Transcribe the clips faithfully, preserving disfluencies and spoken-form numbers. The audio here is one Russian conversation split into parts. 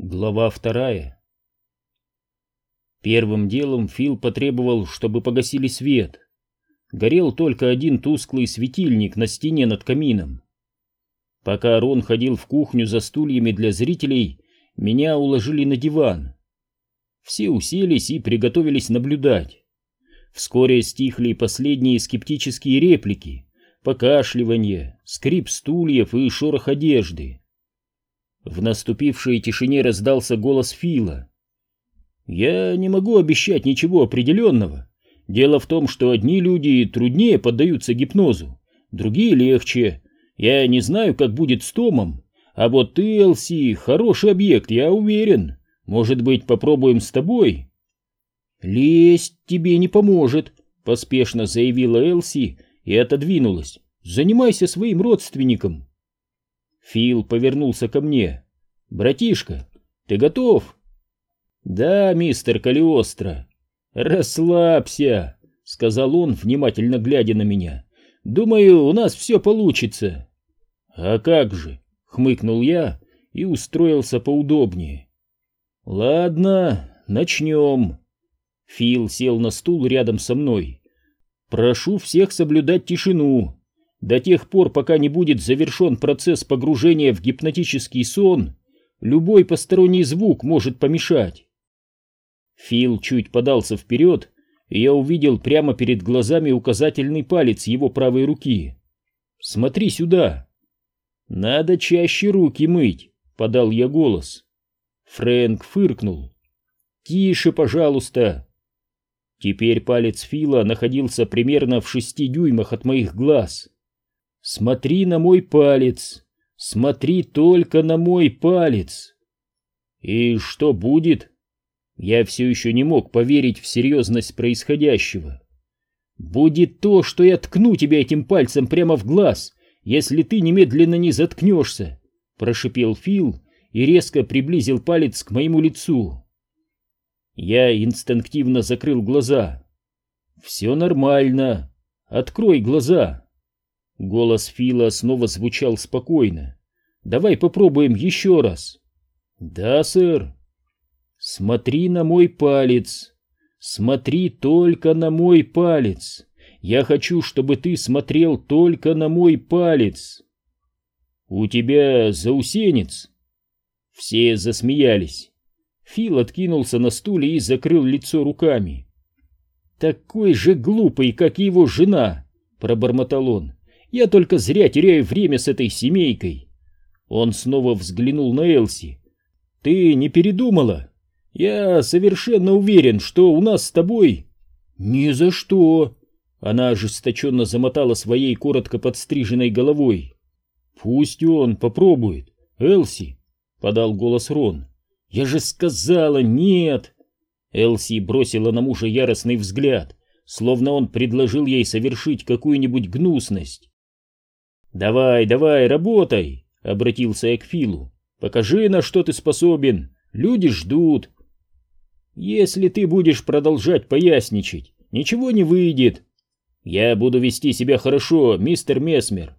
Глава вторая. Первым делом Фил потребовал, чтобы погасили свет. Горел только один тусклый светильник на стене над камином. Пока Рон ходил в кухню за стульями для зрителей, меня уложили на диван. Все уселись и приготовились наблюдать. Вскоре стихли последние скептические реплики, покашливание, скрип стульев и шорох одежды. В наступившей тишине раздался голос Фила. «Я не могу обещать ничего определенного. Дело в том, что одни люди труднее поддаются гипнозу, другие легче. Я не знаю, как будет с Томом, а вот ты, Элси, хороший объект, я уверен. Может быть, попробуем с тобой?» «Лезть тебе не поможет», — поспешно заявила Элси и отодвинулась. «Занимайся своим родственником». Фил повернулся ко мне. «Братишка, ты готов?» «Да, мистер Калиостро». «Расслабься», — сказал он, внимательно глядя на меня. «Думаю, у нас все получится». «А как же?» — хмыкнул я и устроился поудобнее. «Ладно, начнем». Фил сел на стул рядом со мной. «Прошу всех соблюдать тишину. До тех пор, пока не будет завершен процесс погружения в гипнотический сон, любой посторонний звук может помешать». Фил чуть подался вперед, и я увидел прямо перед глазами указательный палец его правой руки. «Смотри сюда». «Надо чаще руки мыть», — подал я голос. Фрэнк фыркнул. «Тише, пожалуйста». Теперь палец Фила находился примерно в шести дюймах от моих глаз. «Смотри на мой палец! Смотри только на мой палец!» «И что будет?» Я все еще не мог поверить в серьезность происходящего. «Будет то, что я ткну тебя этим пальцем прямо в глаз, если ты немедленно не заткнешься!» — прошипел Фил и резко приблизил палец к моему лицу. Я инстинктивно закрыл глаза. «Все нормально. Открой глаза». Голос Фила снова звучал спокойно. «Давай попробуем еще раз». «Да, сэр». «Смотри на мой палец. Смотри только на мой палец. Я хочу, чтобы ты смотрел только на мой палец». «У тебя заусенец?» Все засмеялись. Фил откинулся на стуле и закрыл лицо руками. «Такой же глупый, как и его жена», — пробормотал он. «Я только зря теряю время с этой семейкой». Он снова взглянул на Элси. «Ты не передумала? Я совершенно уверен, что у нас с тобой...» «Ни за что!» Она ожесточенно замотала своей коротко подстриженной головой. «Пусть он попробует, Элси», — подал голос Рон. «Я же сказала нет!» Элси бросила на мужа яростный взгляд, словно он предложил ей совершить какую-нибудь гнусность. «Давай, давай, работай!» — обратился я к Филу. «Покажи, на что ты способен. Люди ждут». «Если ты будешь продолжать поясничать, ничего не выйдет. Я буду вести себя хорошо, мистер Месмер».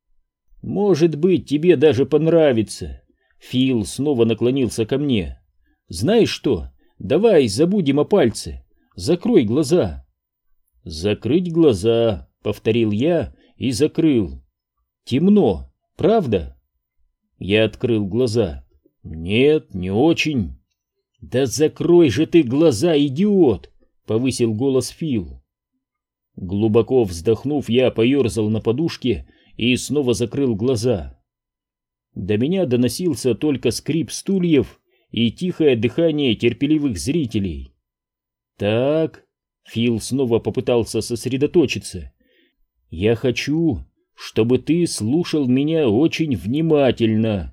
«Может быть, тебе даже понравится». Фил снова наклонился ко мне. «Знаешь что? Давай забудем о пальце. Закрой глаза». «Закрыть глаза», — повторил я и закрыл. «Темно, правда?» Я открыл глаза. «Нет, не очень». «Да закрой же ты глаза, идиот!» — повысил голос Фил. Глубоко вздохнув, я поерзал на подушке и снова закрыл глаза. До меня доносился только скрип стульев и тихое дыхание терпеливых зрителей. «Так...» — Фил снова попытался сосредоточиться. «Я хочу, чтобы ты слушал меня очень внимательно».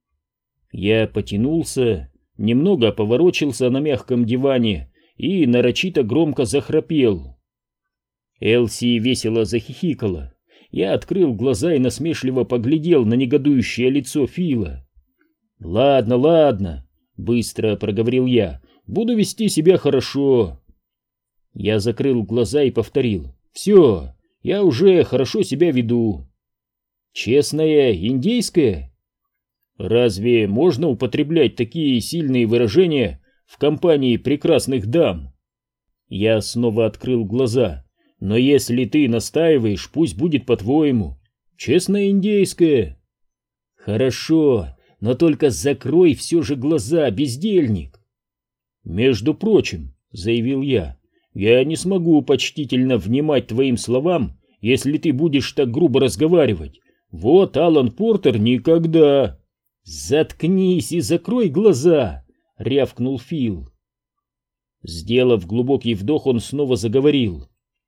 Я потянулся, немного поворочился на мягком диване и нарочито громко захрапел. Элси весело захихикала. Я открыл глаза и насмешливо поглядел на негодующее лицо Фила. «Ладно, ладно», — быстро проговорил я, — «буду вести себя хорошо». Я закрыл глаза и повторил: «Все, я уже хорошо себя веду». «Честная индейская?» Разве можно употреблять такие сильные выражения в компании прекрасных дам? Я снова открыл глаза. Но если ты настаиваешь, пусть будет по-твоему. Честное индейское. Хорошо, но только закрой все же глаза, бездельник. Между прочим, заявил я, я не смогу почтительно внимать твоим словам, если ты будешь так грубо разговаривать. Вот Алан Портер никогда... Заткнись и закрой глаза, рявкнул Фил. Сделав глубокий вдох, он снова заговорил.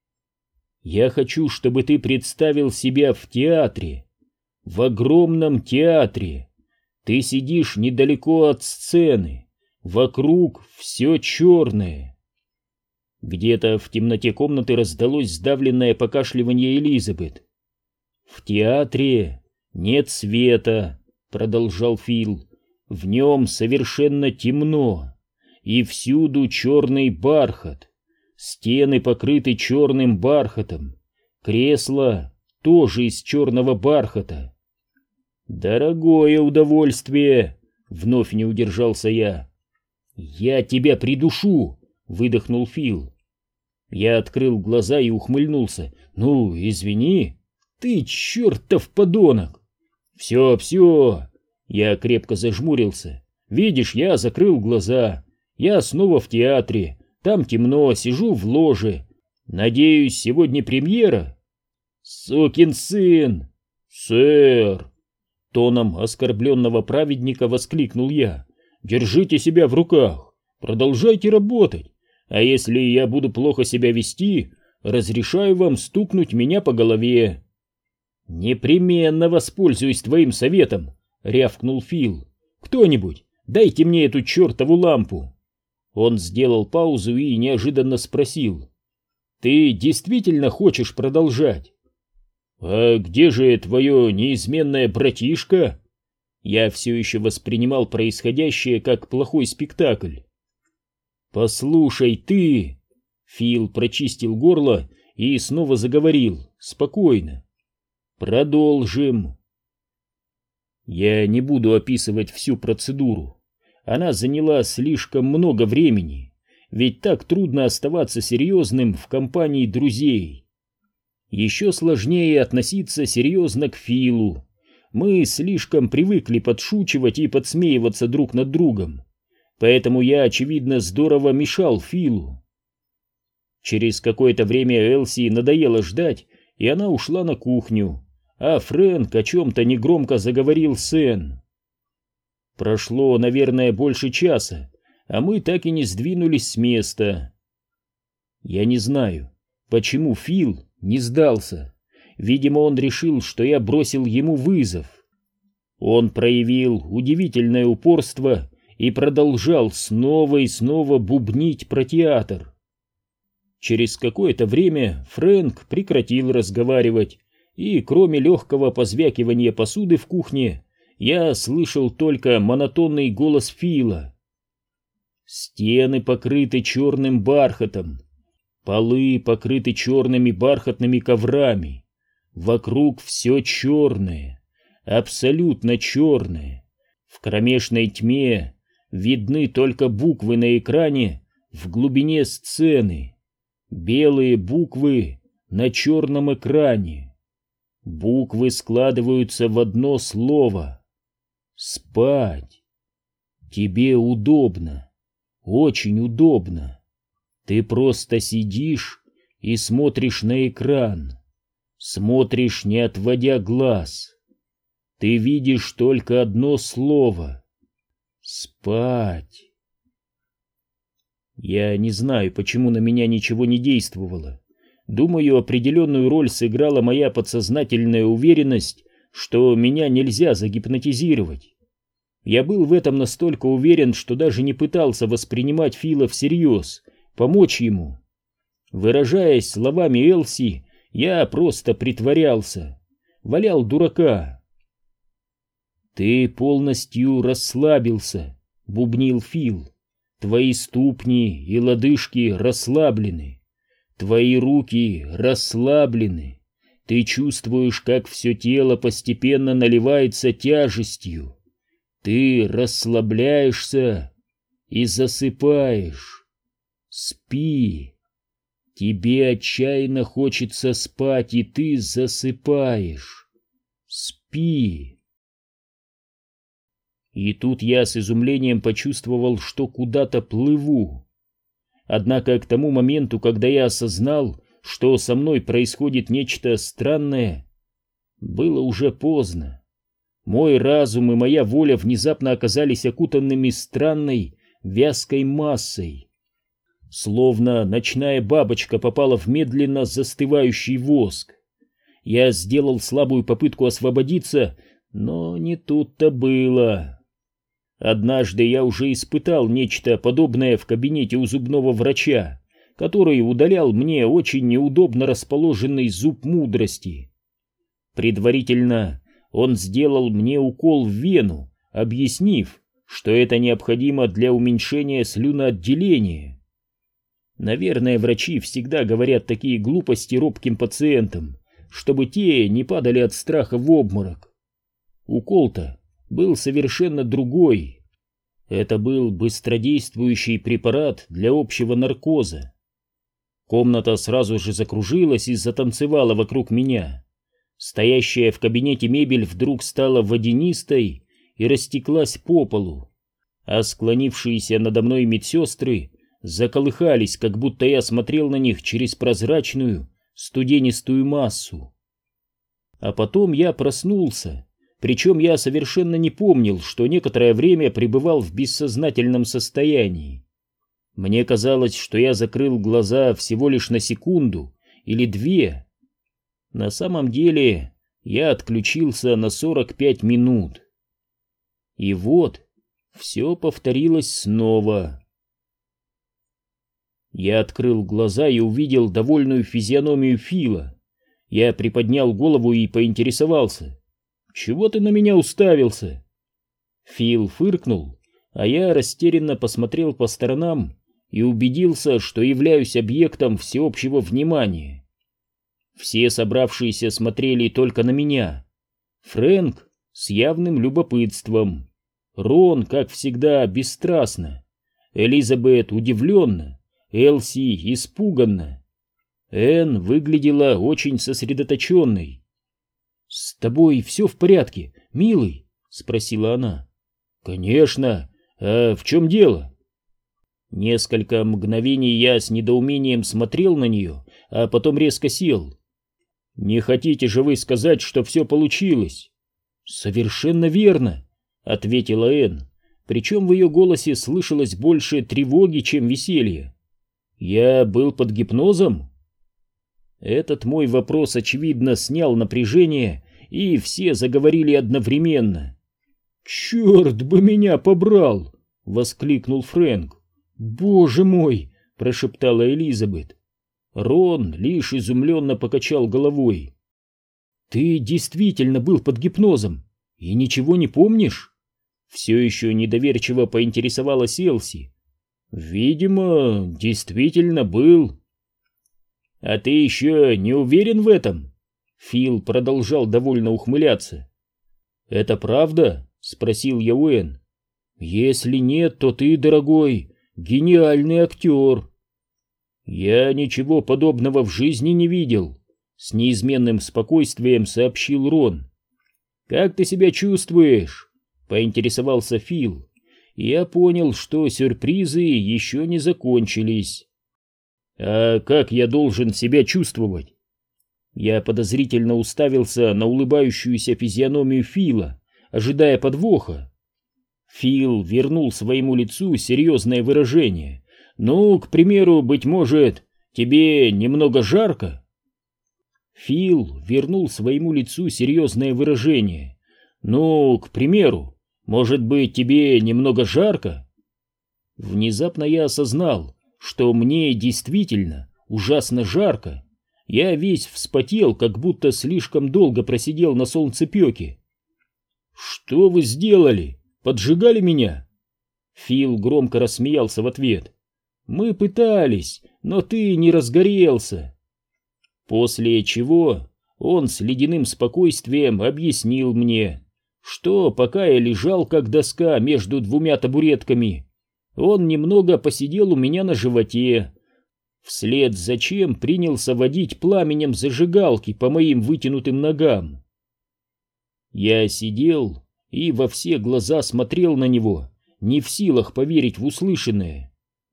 Я хочу, чтобы ты представил себя в театре, в огромном театре. Ты сидишь недалеко от сцены, вокруг все черное. Где-то в темноте комнаты раздалось сдавленное покашливание Элизабет. В театре нет света, продолжал Фил, в нем совершенно темно, и всюду черный бархат. Стены покрыты черным бархатом, кресла тоже из черного бархата. Дорогое удовольствие, вновь не удержался я. Я тебя придушу, выдохнул Фил. Я открыл глаза и ухмыльнулся. Ну, извини, ты чертов подонок. Все, все, я крепко зажмурился. Видишь, я закрыл глаза. Я снова в театре. Там темно, сижу в ложе. Надеюсь, сегодня премьера? Сукин сын! Сэр! Тоном оскорбленного праведника воскликнул я. Держите себя в руках. Продолжайте работать. А если я буду плохо себя вести, разрешаю вам стукнуть меня по голове. Непременно воспользуюсь твоим советом, рявкнул Фил. Кто-нибудь, дайте мне эту чертову лампу. Он сделал паузу и неожиданно спросил. Ты действительно хочешь продолжать? А где же твое неизменное братишка? Я все еще воспринимал происходящее как плохой спектакль. Послушай, ты... Фил прочистил горло и снова заговорил, спокойно. Продолжим. Я не буду описывать всю процедуру. Она заняла слишком много времени, ведь так трудно оставаться серьезным в компании друзей. Еще сложнее относиться серьезно к Филу. Мы слишком привыкли подшучивать и подсмеиваться друг над другом, поэтому я, очевидно, здорово мешал Филу. Через какое-то время Элси надоело ждать, и она ушла на кухню, а Фрэнк о чем-то негромко заговорил с Энн. Прошло, наверное, больше часа, а мы так и не сдвинулись с места. Я не знаю, почему Фил не сдался. Видимо, он решил, что я бросил ему вызов. Он проявил удивительное упорство и продолжал снова и снова бубнить про театр. Через какое-то время Фрэнк прекратил разговаривать, и кроме легкого позвякивания посуды в кухне, я слышал только монотонный голос Фила. Стены покрыты черным бархатом, полы покрыты черными бархатными коврами, вокруг все черное, абсолютно черное. В кромешной тьме видны только буквы на экране в глубине сцены, белые буквы на черном экране. Буквы складываются в одно слово. Спать. Тебе удобно, очень удобно. Ты просто сидишь и смотришь на экран. Смотришь, не отводя глаз. Ты видишь только одно слово. Спать. Я не знаю, почему на меня ничего не действовало. Думаю, определенную роль сыграла моя подсознательная уверенность, что меня нельзя загипнотизировать. Я был в этом настолько уверен, что даже не пытался воспринимать Фила всерьез, помочь ему. Выражаясь словами Элси, я просто притворялся, валял дурака. «Ты полностью расслабился», — бубнил Фил. «Твои ступни и лодыжки расслаблены, твои руки расслаблены. Ты чувствуешь, как все тело постепенно наливается тяжестью. Ты расслабляешься и засыпаешь. Спи. Тебе отчаянно хочется спать, и ты засыпаешь. Спи. И тут я с изумлением почувствовал, что куда-то плыву. Однако к тому моменту, когда я осознал, что со мной происходит нечто странное, было уже поздно. Мой разум и моя воля внезапно оказались окутанными странной, вязкой массой. Словно ночная бабочка попала в медленно застывающий воск. Я сделал слабую попытку освободиться, но не тут-то было. Однажды я уже испытал нечто подобное в кабинете у зубного врача, который удалял мне очень неудобно расположенный зуб мудрости. Предварительно он сделал мне укол в вену, объяснив, что это необходимо для уменьшения слюноотделения. Наверное, врачи всегда говорят такие глупости робким пациентам, чтобы те не падали от страха в обморок. Укол-то был совершенно другой. Это был быстродействующий препарат для общего наркоза. Комната сразу же закружилась и затанцевала вокруг меня. Стоящая в кабинете мебель вдруг стала водянистой и растеклась по полу, а склонившиеся надо мной медсестры заколыхались, как будто я смотрел на них через прозрачную студенистую массу. А потом я проснулся, причем я совершенно не помнил, что некоторое время пребывал в бессознательном состоянии. Мне казалось, что я закрыл глаза всего лишь на секунду или две. На самом деле я отключился на сорок пять минут. И вот все повторилось снова. Я открыл глаза и увидел довольную физиономию Фила. Я приподнял голову и поинтересовался: «Чего ты на меня уставился?» Фил фыркнул, а я растерянно посмотрел по сторонам и убедился, что являюсь объектом всеобщего внимания. Все собравшиеся смотрели только на меня. Фрэнк с явным любопытством, Рон, как всегда, бесстрастно, Элизабет удивленно, Элси испуганно. Энн выглядела очень сосредоточенной. «С тобой все в порядке, милый?» — спросила она. «Конечно. А в чем дело?» Несколько мгновений я с недоумением смотрел на нее, а потом резко сел. «Не хотите же вы сказать, что все получилось?» «Совершенно верно», — ответила Энн, причем в ее голосе слышалось больше тревоги, чем веселья. «Я был под гипнозом?» Этот мой вопрос, очевидно, снял напряжение, и все заговорили одновременно. «Черт бы меня побрал!» — воскликнул Фрэнк. «Боже мой!» — прошептала Элизабет. Рон лишь изумленно покачал головой. «Ты действительно был под гипнозом и ничего не помнишь?» Все еще недоверчиво поинтересовалась Элси. «Видимо, действительно был». «А ты еще не уверен в этом?» Фил продолжал довольно ухмыляться. «Это правда?» — спросил я у Энн. «Если нет, то ты, дорогой, гениальный актер». «Я ничего подобного в жизни не видел», — с неизменным спокойствием сообщил Рон. «Как ты себя чувствуешь?» — поинтересовался Фил. Я понял, что сюрпризы еще не закончились. «А как я должен себя чувствовать?» Я подозрительно уставился на улыбающуюся физиономию Фила, ожидая подвоха. Фил вернул своему лицу серьезное выражение. «Ну, к примеру, быть может, тебе немного жарко?» Фил вернул своему лицу серьезное выражение. «Ну, к примеру, может быть, тебе немного жарко?» Внезапно я осознал, что мне действительно ужасно жарко. Я весь вспотел, как будто слишком долго просидел на солнцепеке. «Что вы сделали? Поджигали меня?» Фил громко рассмеялся в ответ. «Мы пытались, но ты не разгорелся». После чего он с ледяным спокойствием объяснил мне, что пока я лежал как доска между двумя табуретками, он немного посидел у меня на животе, вслед за чем принялся водить пламенем зажигалки по моим вытянутым ногам. Я сидел и во все глаза смотрел на него, не в силах поверить в услышанное.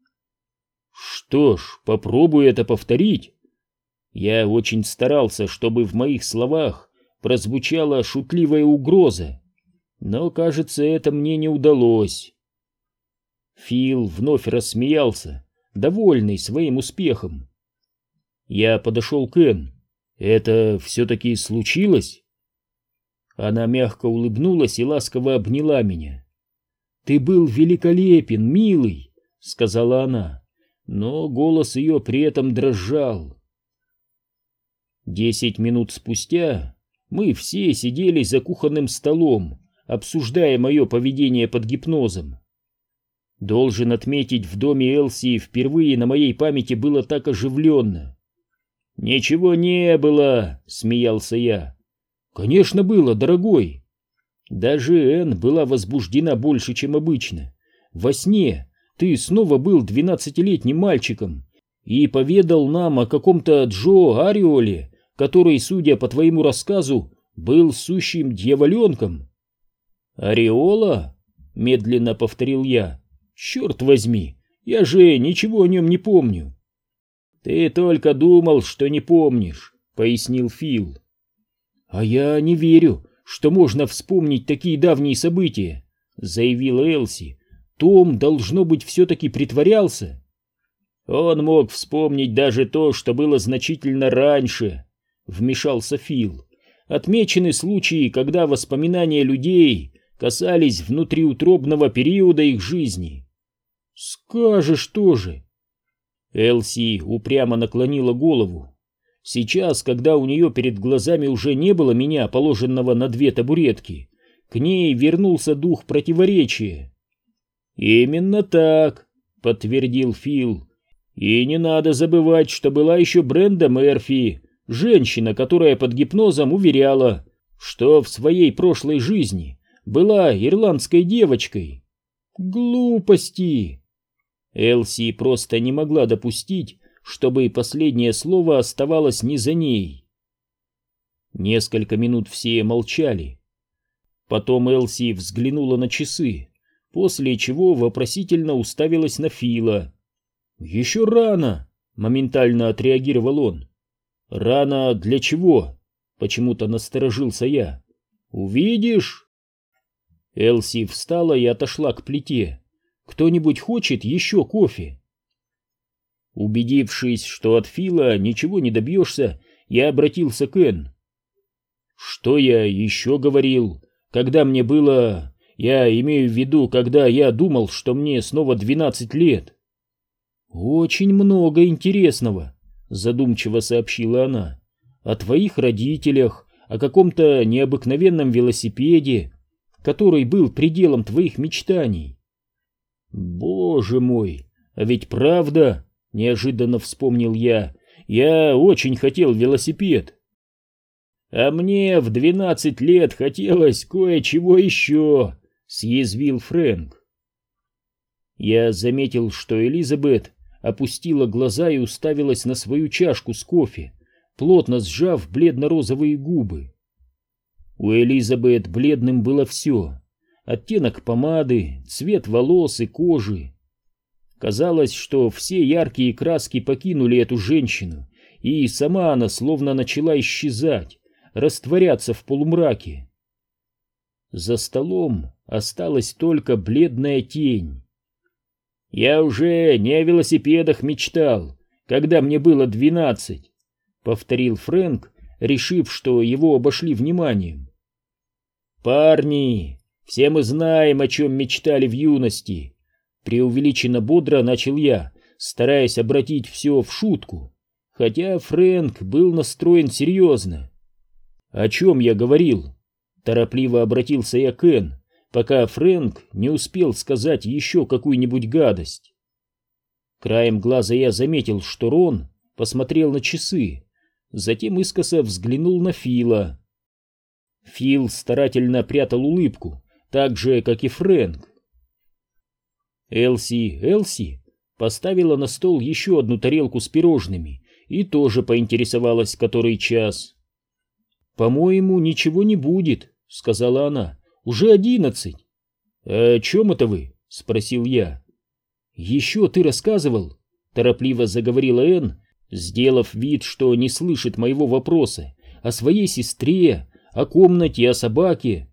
Что ж, попробуй это повторить. Я очень старался, чтобы в моих словах прозвучала шутливая угроза, но, кажется, это мне не удалось. Фил вновь рассмеялся, довольный своим успехом. Я подошел к Энн. «Это все-таки случилось?» Она мягко улыбнулась и ласково обняла меня. «Ты был великолепен, милый», — сказала она, но голос ее при этом дрожал. Десять минут спустя мы все сидели за кухонным столом, обсуждая мое поведение под гипнозом. Должен отметить, в доме Элси впервые на моей памяти было так оживленно. «Ничего не было», — смеялся я. «Конечно было, дорогой». Даже Энн была возбуждена больше, чем обычно. Во сне ты снова был двенадцатилетним мальчиком и поведал нам о каком-то Джо Ариоле, который, судя по твоему рассказу, был сущим дьяволенком. «Ореола?» — медленно повторил я. «Черт возьми, я же ничего о нем не помню». «Ты только думал, что не помнишь», — пояснил Фил. «А я не верю, что можно вспомнить такие давние события», — заявила Элси. «Том, должно быть, все-таки притворялся». «Он мог вспомнить даже то, что было значительно раньше», — вмешался Фил. «Отмечены случаи, когда воспоминания людей касались внутриутробного периода их жизни». «Скажешь тоже». Элси упрямо наклонила голову. Сейчас, когда у нее перед глазами уже не было меня, положенного на две табуретки, к ней вернулся дух противоречия. «Именно так», — подтвердил Фил. «И не надо забывать, что была еще Бренда Мерфи, женщина, которая под гипнозом уверяла, что в своей прошлой жизни была ирландской девочкой». «Глупости!» Элси просто не могла допустить, чтобы последнее слово оставалось не за ней. Несколько минут все молчали. Потом Элси взглянула на часы, после чего вопросительно уставилась на Фила. «Еще рано!» — моментально отреагировал он. «Рано для чего?» — почему-то насторожился я. «Увидишь?» Элси встала и отошла к плите. «Кто-нибудь хочет еще кофе?» Убедившись, что от Фила ничего не добьешься, я обратился к Энн. «Что я еще говорил, когда мне было... Я имею в виду, когда я думал, что мне снова двенадцать лет?» «Очень много интересного», — задумчиво сообщила она. «О твоих родителях, о каком-то необыкновенном велосипеде, который был пределом твоих мечтаний». «Боже мой, а ведь правда...» — неожиданно вспомнил я. «Я очень хотел велосипед». «А мне в двенадцать лет хотелось кое-чего еще», — съязвил Фрэнк. Я заметил, что Элизабет опустила глаза и уставилась на свою чашку с кофе, плотно сжав бледно-розовые губы. У Элизабет бледным было все: оттенок помады, цвет волос и кожи. Казалось, что все яркие краски покинули эту женщину, и сама она словно начала исчезать, растворяться в полумраке. За столом осталась только бледная тень. «Я уже не о велосипедах мечтал, когда мне было двенадцать», — повторил Фрэнк, решив, что его обошли вниманием. «Парни, все мы знаем, о чем мечтали в юности», — преувеличенно бодро начал я, стараясь обратить все в шутку, хотя Фрэнк был настроен серьезно. «О чем я говорил?» — торопливо обратился я к Энн, пока Фрэнк не успел сказать еще какую-нибудь гадость. Краем глаза я заметил, что Рон посмотрел на часы, затем искоса взглянул на Фила. Фил старательно прятал улыбку, так же, как и Фрэнк. Элси, Элси поставила на стол еще одну тарелку с пирожными и тоже поинтересовалась, который час. «По-моему, ничего не будет», — сказала она. «Уже одиннадцать». «А о чем это вы?» — спросил я. «Еще ты рассказывал», — торопливо заговорила Энн, сделав вид, что не слышит моего вопроса, о своей сестре, о комнате, о собаке.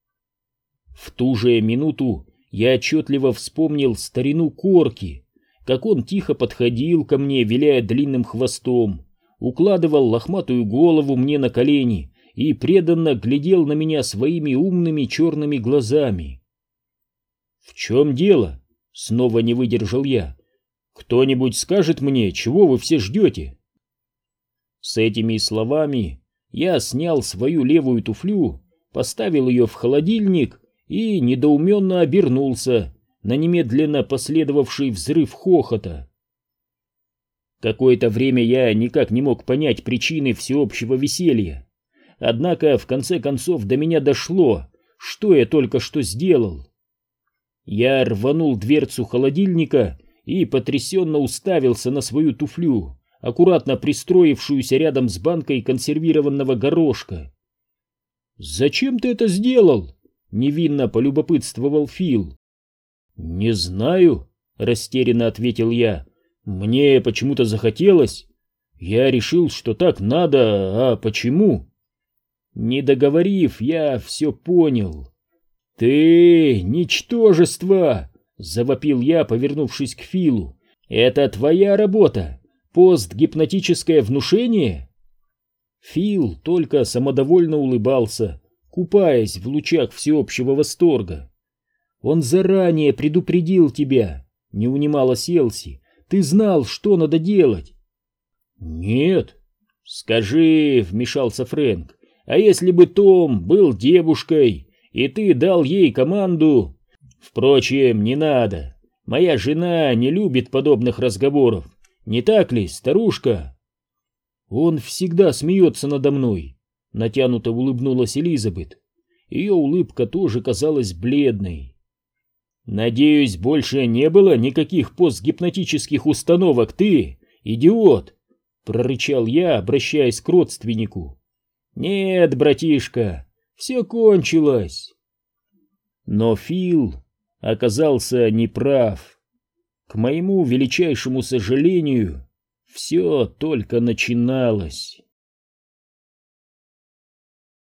В ту же минуту я отчетливо вспомнил старину Корки, как он тихо подходил ко мне, виляя длинным хвостом, укладывал лохматую голову мне на колени и преданно глядел на меня своими умными черными глазами. «В чем дело?» — снова не выдержал я. «Кто-нибудь скажет мне, чего вы все ждете?» С этими словами я снял свою левую туфлю, поставил ее в холодильник и недоуменно обернулся на немедленно последовавший взрыв хохота. Какое-то время я никак не мог понять причины всеобщего веселья. Однако, в конце концов, до меня дошло, что я только что сделал. Я рванул дверцу холодильника и потрясенно уставился на свою туфлю, аккуратно пристроившуюся рядом с банкой консервированного горошка. «Зачем ты это сделал?» — невинно полюбопытствовал Фил. «Не знаю», — растерянно ответил я. «Мне почему-то захотелось. Я решил, что так надо, а почему?» Не договорив, я все понял. «Ты ничтожество!» — завопил я, повернувшись к Филу. «Это твоя работа? Постгипнотическое внушение?» Фил только самодовольно улыбался, купаясь в лучах всеобщего восторга. «Он заранее предупредил тебя», — не унималась Элси. «Ты знал, что надо делать». «Нет». «Скажи», — вмешался Фрэнк, — «а если бы Том был девушкой, и ты дал ей команду...» «Впрочем, не надо. Моя жена не любит подобных разговоров. Не так ли, старушка?» «Он всегда смеется надо мной», — натянуто улыбнулась Элизабет. Ее улыбка тоже казалась бледной. «Надеюсь, больше не было никаких постгипнотических установок, ты, идиот!» — прорычал я, обращаясь к родственнику. «Нет, братишка, все кончилось». Но Фил оказался неправ. К моему величайшему сожалению, все только начиналось.